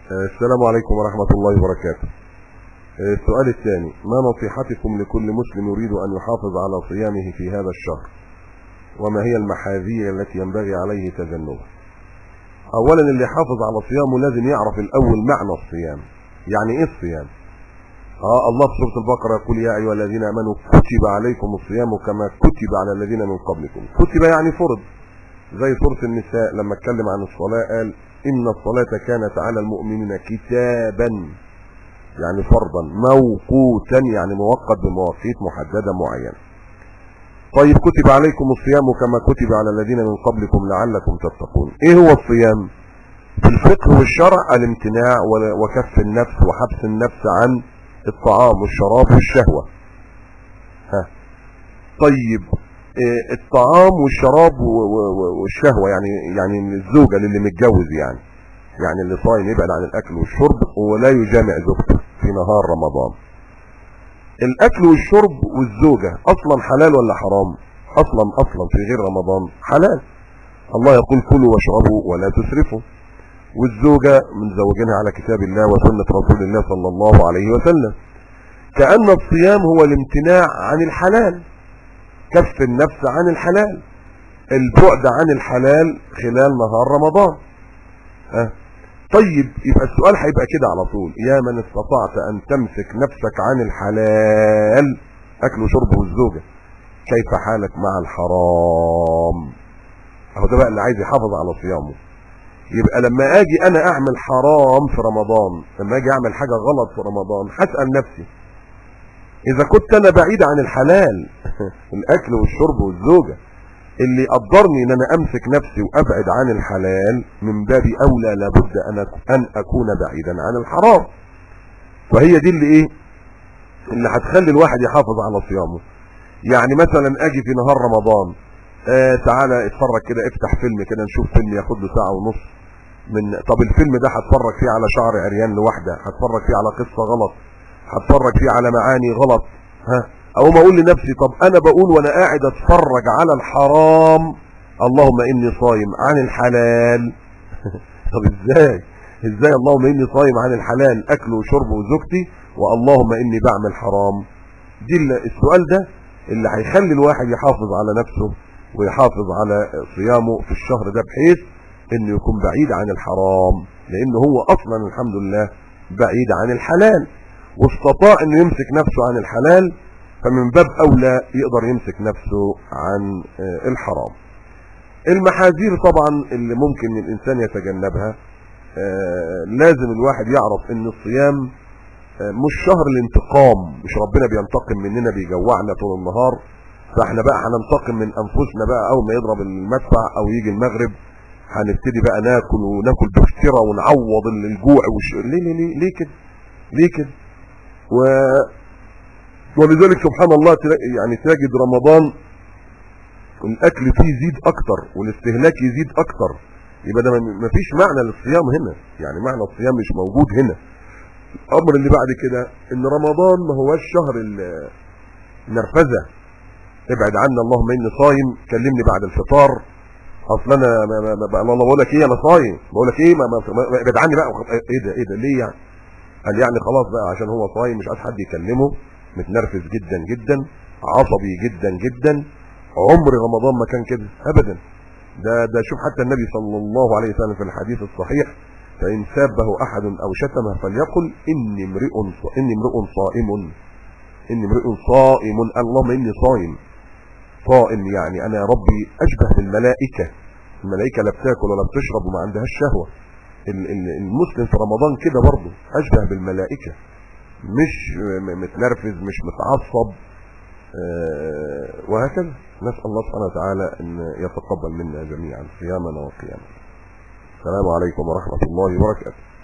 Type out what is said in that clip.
السلام عليكم ورحمة الله وبركاته. السؤال الثاني: ما نصيحتكم لكل مسلم يريد أن يحافظ على صيامه في هذا الشهر، وما هي المحاذير التي ينبغي عليه تجنبها؟ أولا، اللي يحافظ على صيامه لازم يعرف الأول معنى الصيام. يعني إيه الصيام؟ الله في سورة البقرة يقول: يا أيها الذين آمنوا كتب عليكم الصيام كما كتب على الذين من قبلكم. كتب يعني فرض، زي سورة النساء لما اتكلم عن الصلاة قال: إن الصلاة كانت على المؤمنين كتابا، يعني فرضا، موقوتا يعني موقت بمواقيت محددة معينة. طيب، كتب عليكم الصيام كما كتب على الذين من قبلكم لعلكم تتقون. ايه هو الصيام؟ في الفقه والشرع الامتناع وكف النفس وحبس النفس عن الطعام والشراب والشهوة. طيب، الطعام والشراب والشهوة يعني الزوجة اللي متجوز، يعني اللي صايم يبعد عن الاكل والشرب ولا يجامع زوجته في نهار رمضان. الاكل والشرب والزوجة اصلا حلال ولا حرام؟ اصلا في غير رمضان حلال. الله يقول: كلوا واشربوا ولا تسرفوا. والزوجة من زوجينها على كتاب الله وسنة رسول الله صلى الله عليه وسلم. كأن الصيام هو الامتناع عن الحلال، كف النفس عن الحلال، البعد عن الحلال خلال نهار رمضان. طيب، يبقى السؤال هيبقى كده على طول: يا من استطعت ان تمسك نفسك عن الحلال، اكل وشرب والزوجة، كيف حالك مع الحرام؟ اهو ده بقى اللي عايز يحافظ على صيامه. يبقى لما اجي انا اعمل حرام في رمضان، لما اجي اعمل حاجة غلط في رمضان، هسأل نفسي: اذا كنت انا بعيد عن الحلال الاكل والشرب والزوجة، اللي قدرني ان انا امسك نفسي وابعد عن الحلال، من باب اولى لابد ان اكون بعيدا عن الحرام. فهي دي اللي هتخلي الواحد يحافظ على صيامه. يعني مثلا اجي في نهار رمضان، تعالى اتفرج كده، افتح فيلم كده، نشوف فيلم ياخد له ساعة ونص طب الفيلم ده هتفرج فيه على شعر عريان لوحده، هتفرج فيه على قصة غلط، هتفرج فيه على معاني غلط، اقوم اقول لنفسي: طب انا بقول وانا قاعد اتفرج على الحرام اللهم اني صايم عن الحلال. طب ازاي اللهم اني صايم عن الحلال، اكل وشرب وزوجتي، واللهم اني بعمل حرام؟ دي السؤال ده اللي هيخلي الواحد يحافظ على نفسه ويحافظ على صيامه في الشهر ده، بحيث انه يكون بعيد عن الحرام، لانه هو اصلا الحمد لله بعيد عن الحلال، واستطاع انه يمسك نفسه عن الحلال، فمن باب اولى يقدر يمسك نفسه عن الحرام. المحاذير طبعا اللي ممكن الانسان يتجنبها، لازم الواحد يعرف ان الصيام مش شهر الانتقام، مش ربنا بينتقم مننا بيجوعنا طول النهار، فاحنا بقى هننتقم من انفسنا بقى اول ما يضرب المدفع او يجي المغرب هنبتدي بقى ناكل بفترة ونعوض الجوع ليه كده ولذلك سبحان الله يعني تجد رمضان الاكل فيه يزيد اكتر والاستهلاك يزيد اكتر. يبقى ده مفيش معنى للصيام هنا، يعني معنى الصيام مش موجود هنا. الامر اللي بعد كده ان رمضان ما هوش شهر النرفزه. ابعد عنا اللهم اني صايم، كلمني بعد الفطار، اصل انا الله بقول لك ايه، انا صايم، بقول لك ايه، ابعد عني بقى. ايه ده ليه يعني؟ قال يعني خلاص بقى عشان هو صايم مش عايز حد يكلمه، متنرفز جدا جدا، عصبي جدا جدا. عمر رمضان ما كان كده ابدا. ده شوف حتى النبي صلى الله عليه وسلم في الحديث الصحيح: فإن سابه أحد أو شتمه فليقل إني امرئ صائم. اللهم إني صائم، يعني أنا يا ربي أشبه بالملائكة. الملائكة لا بتاكل ولا بتشرب وما عندهاش شهوة. المسلم في رمضان كده برضه أشبه بالملائكة، مش متنرفز، مش متعصب، وهكذا. نسأل الله سبحانه وتعالى أن يتقبل منا جميعا صيامنا وقيامنا. السلام عليكم ورحمة الله وبركاته.